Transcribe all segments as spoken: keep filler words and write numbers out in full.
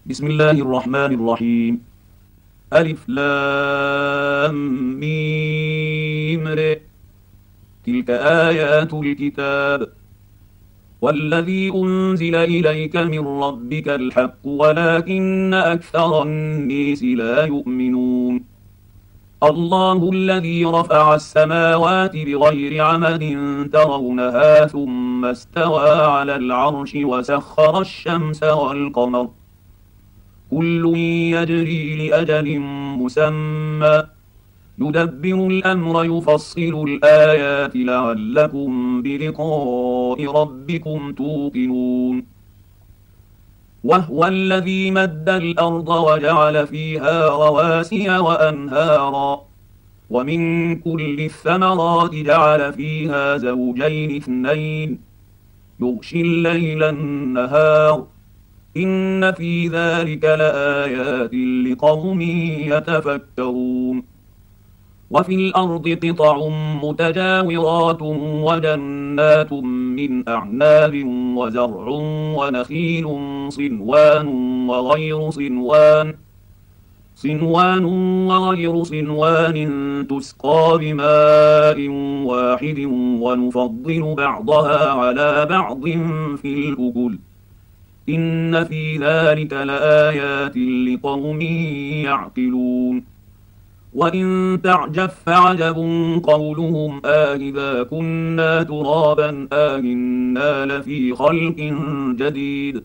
بسم الله الرحمن الرحيم. ألف لام ميم ر. تلك آيات الكتاب والذي أنزل إليك من ربك الحق ولكن أكثر الناس لا يؤمنون. الله الذي رفع السماوات بغير عمد ترونها ثم استوى على العرش وسخر الشمس والقمر كل يجري لأجل مسمى يدبر الأمر يفصل الآيات لعلكم بلقاء ربكم توقنون. وهو الذي مد الأرض وجعل فيها رواسي وأنهارا ومن كل الثمرات جعل فيها زوجين اثنين يغشي الليل النهار إن في ذلك لآيات لقوم يتفكرون. وفي الأرض قطع متجاورات وجنات من أعناب وزرع ونخيل صنوان وغير صنوان صنوان وغير صنوان تسقى بماء واحد ونفضل بعضها على بعض في الأكل إن في ذلك لآيات لقوم يعقلون. وإن تعجب فعجب قولهم آئذا كنا ترابا آئنا لفي خلق جديد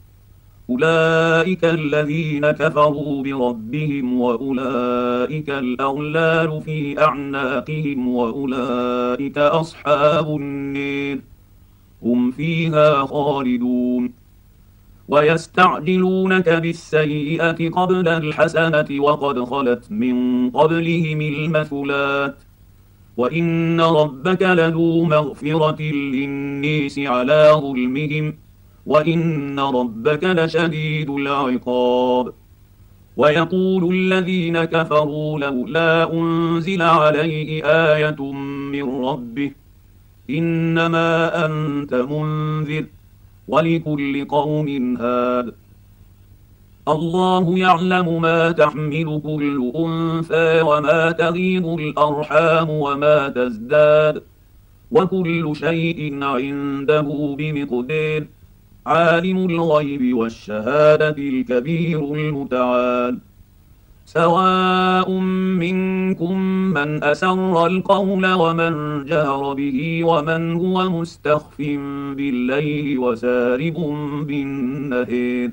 أولئك الذين كفروا بربهم وأولئك الأغلال في أعناقهم وأولئك أصحاب النار هم فيها خالدون. ويستعجلونك بالسيئة قبل الحسنة وقد خلت من قبلهم المثلات وإن ربك لذو مغفرة للناس على ظلمهم وإن ربك لشديد العقاب. ويقول الذين كفروا لولا أنزل عليه آية من ربه إنما أنت منذر ولكل قوم هاد. الله يعلم ما تحمل كل أنثى وما تغيض الأرحام وما تزداد وكل شيء عنده بمقدار عالم الغيب والشهادة الكبير المتعال. سواء منكم من أسر القول ومن جهر به ومن هو مستخف بالليل وسارب بالنهار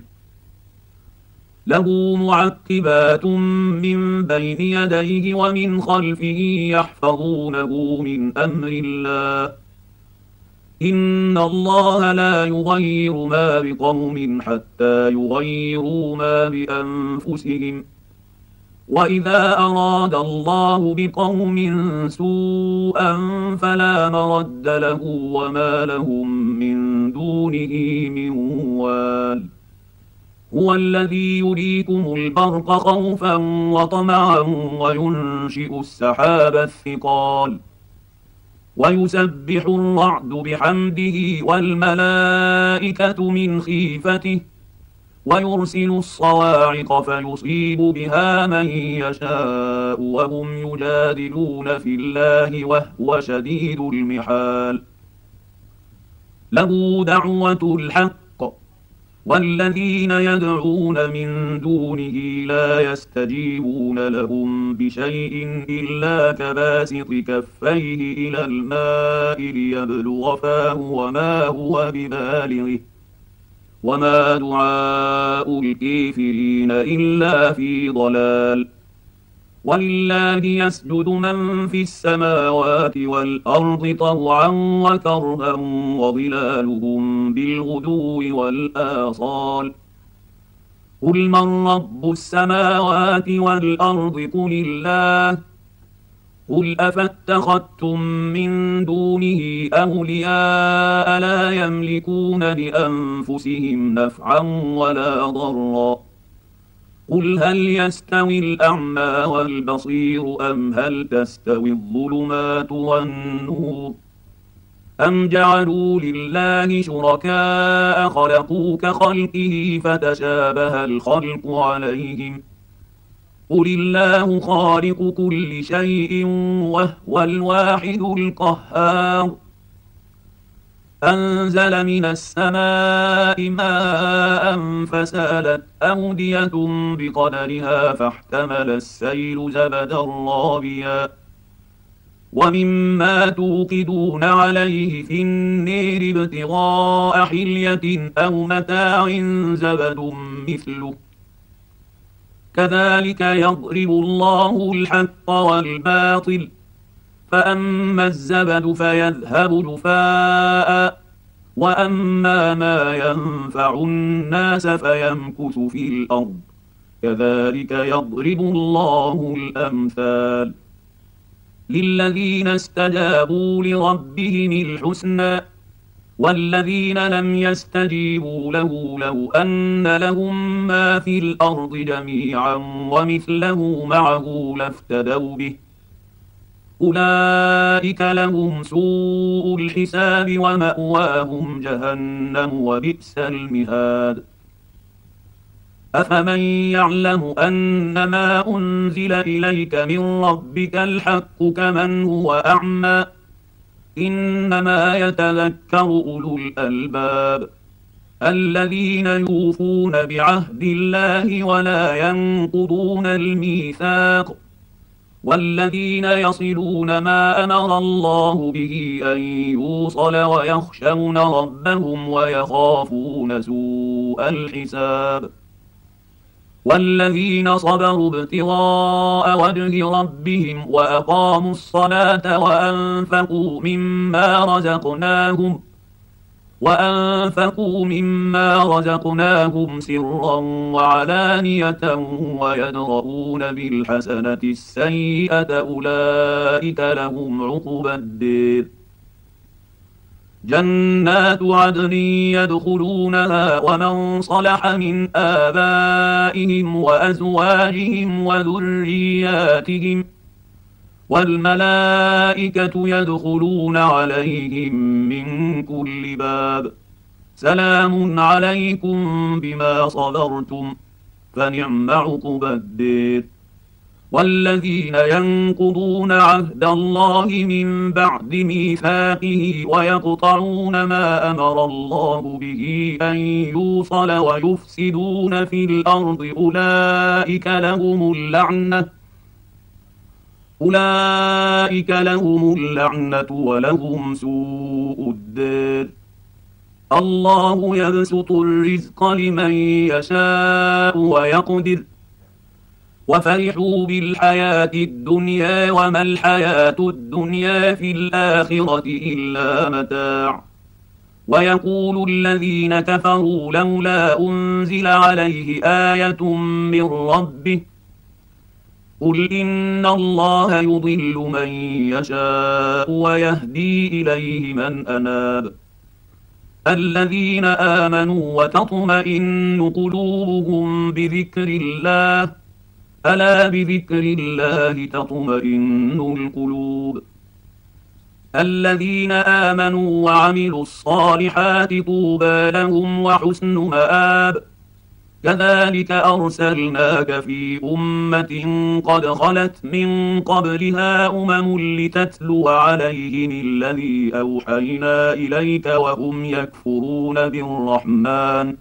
له معقبات من بين يديه ومن خلفه يحفظونه من أمر الله إن الله لا يغير ما بقوم حتى يغيروا ما بأنفسهم وإذا أراد الله بقوم سوءا فلا مرد له وما لهم من دونه من وال. هو الذي يريكم البرق خوفا وطمعا وينشئ السحاب الثقال ويسبح الرعد بحمده والملائكة من خيفته ويرسل الصواعق فيصيب بها من يشاء وهم يجادلون في الله وهو شديد المحال. له دعوة الحق والذين يدعون من دونه لا يستجيبون لهم بشيء إلا كباسط كفيه إلى الماء ليبلغ فاه وما هو ببالغه وما دعاء الكافرين إلا في ضلال. ولله يسجد من في السماوات والأرض طوعا وكرها وظلالهم بالغدو والآصال قل من رب السماوات والأرض قل الله قل أفاتخذتم من دونه أولياء لا يملكون لأنفسهم نفعا ولا ضرا قل هل يستوي الأعمى والبصير أم هل تستوي الظلمات والنور أم جعلوا لله شركاء خلقوا كخلقه فتشابه الخلق عليهم قل الله خالق كل شيء وهو الواحد القهار أنزل من السماء ماء فسالت أودية بقدرها فاحتمل السيل زبدا رابيا ومما توقدون عليه في النير ابتغاء حلية أو متاع زبد مثله كذلك يضرب الله الحق والباطل فأما الزبد فيذهب جفاء وأما ما ينفع الناس فيمكث في الأرض كذلك يضرب الله الأمثال للذين استجابوا لربهم الحسنى والذين لم يستجيبوا له لو أن لهم ما في الأرض جميعا ومثله معه لافتدوا به أولئك لهم سوء الحساب ومأواهم جهنم وبئس المهاد أفمن يعلم أنما أنزل إليك من ربك الحق كمن هو أعمى إنما يتذكر أولو الألباب الذين يوفون بعهد الله ولا ينقضون الميثاق والذين يصلون ما أمر الله به أن يوصل ويخشون ربهم ويخافون سوء الحساب والذين صبروا ابتغاء وجه ربهم وأقاموا الصلاة وأنفقوا مما رزقناهم وأنفقوا مما رزقناهم سرا وعلانية ويدرؤون بالحسنة السيئة أولئك لهم عقبى الدير جنات عدن يدخلونها ومن صلح من آبائهم وأزواجهم وذرياتهم والملائكة يدخلون عليهم من كل باب سلام عليكم بما صبرتم فنعم عقبى الدير والذين ينقضون عهد الله من بعد ميثاقه ويقطعون ما أمر الله به أن يوصل ويفسدون في الأرض أولئك لهم اللعنة أولئك لهم اللعنة ولهم سوء الدار الله يبسط الرزق لمن يشاء ويقدر وفرحوا بالحياة الدنيا وما الحياة الدنيا في الآخرة إلا متاع ويقول الذين كفروا لولا أنزل عليه آية من ربه قل إن الله يضل من يشاء ويهدي إليه من أناب الذين آمنوا وتطمئن قلوبهم بذكر الله ألا بذكر الله تطمئن القلوب الذين آمنوا وعملوا الصالحات طوبى لهم وحسن مآب كذلك أرسلناك في أمة قد خلت من قبلها أمم لتتلو عليهم الذي أوحينا إليك وهم يكفرون بالرحمن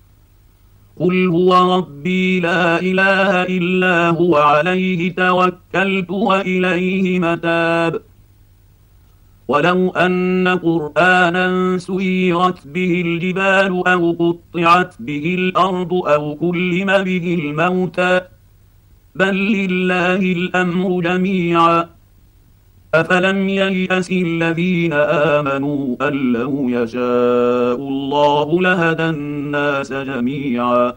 قل هو ربي لا إله إلا هو عليه توكلت وإليه متاب ولو أن قرآنا سيرت به الجبال أو قطعت به الأرض أو كلم به الموتى بل لله الأمر جميعا أفلم ييأس الذين آمنوا أن لو يشاء الله لهدى الناس جميعا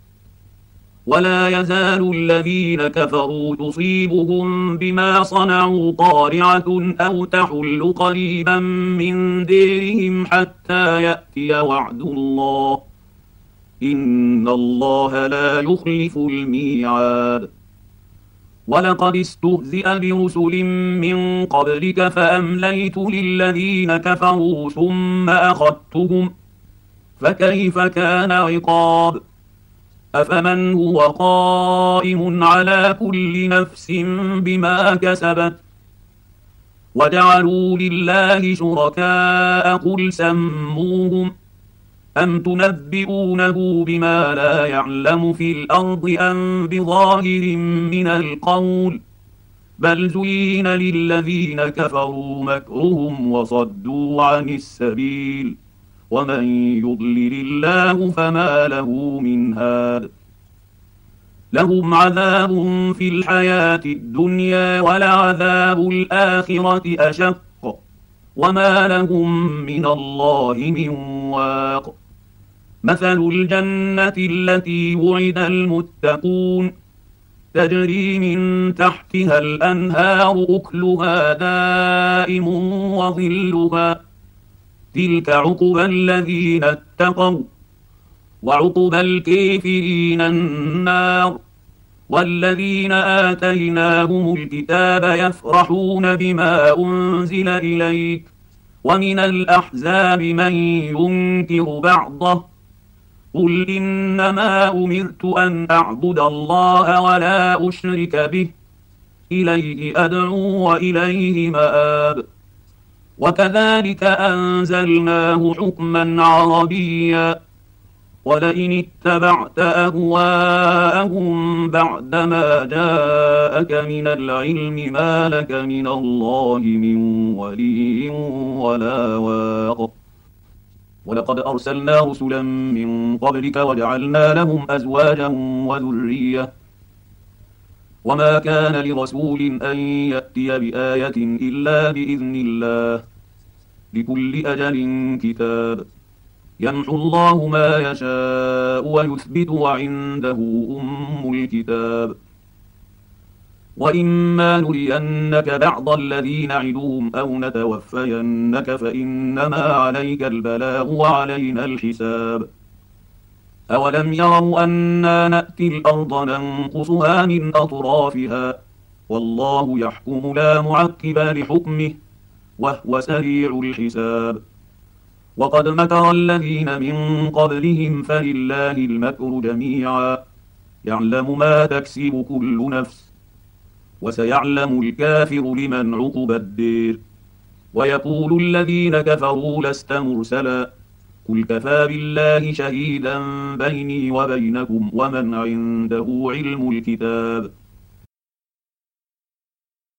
ولا يزال الذين كفروا تصيبهم بما صنعوا قارعة أو تحل قريبا من ديرهم حتى يأتي وعد الله إن الله لا يخلف الميعاد ولقد استهزئ برسل من قبلك فأمليت للذين كفروا ثم أخذتهم فكيف كان عقاب أفمن هو قائم على كل نفس بما كسبت وجعلوا لله شركاء قل سموهم أم تنبئونه بما لا يعلم في الأرض أم بظاهر من القول بل زين للذين كفروا مكرهم وصدوا عن السبيل ومن يضلل الله فما له من هاد لهم عذاب في الحياة الدنيا ولعذاب الآخرة أشق وما لهم من الله من واق مثل الجنة التي وعد المتقون تجري من تحتها الأنهار أكلها دائم وظلها تلك عقبى الذين اتقوا وعقبى الكافرين النار والذين آتيناهم الكتاب يفرحون بما أنزل إليك ومن الأحزاب من ينكر بعضه قل إنما أمرت أن أعبد الله ولا أشرك به إليه أدعو وإليه مآب وكذلك أنزلناه حكما عربيا ولئن اتبعت أهواءهم بعدما جاءك من العلم ما لك من الله من ولي ولا واق ولقد أرسلنا رسلا من قبلك وجعلنا لهم أزواجا وذرية وما كان لرسول أن يأتي بآية إلا بإذن الله لكل أجل كتاب يمحو الله ما يشاء ويثبت وعنده أم الكتاب وإما نرينك بعض الذي نعدهم أو نتوفينك فإنما عليك البلاغ وعلينا الحساب أولم يروا أنا نأتي الأرض ننقصها من أطرافها والله يحكم لا معقب لحكمه وهو سريع الحساب وقد مكر الذين من قبلهم فلله المكر جميعا يعلم ما تكسب كل نفس وسيعلم الكافر لمن عقب الدير ويقول الذين كفروا لست مرسلا قل كفى بالله شهيدا بيني وبينكم ومن عنده علم الكتاب